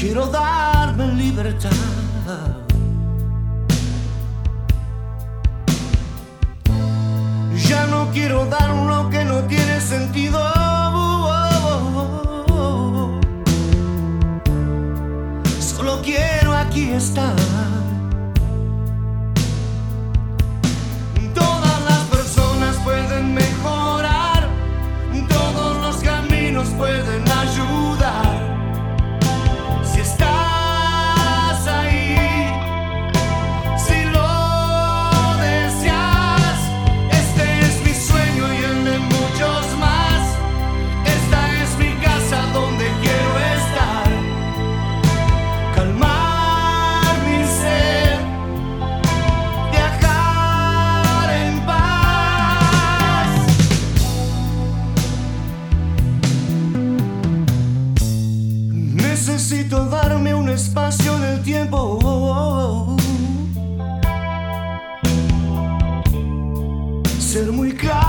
quiero darme libertad. Ya no quiero dar lo que no tiene sentido. Solo quiero aquí estar. Todas las personas pueden mejorar, todos los caminos pueden ayudar. Si estás ahí, si lo deseas, este es mi sueño y el de muchos más. Esta es mi casa donde quiero estar. Calmar mi sed, viajar en paz. Necesito darme un espacio en el tiempo. Ser muy claro.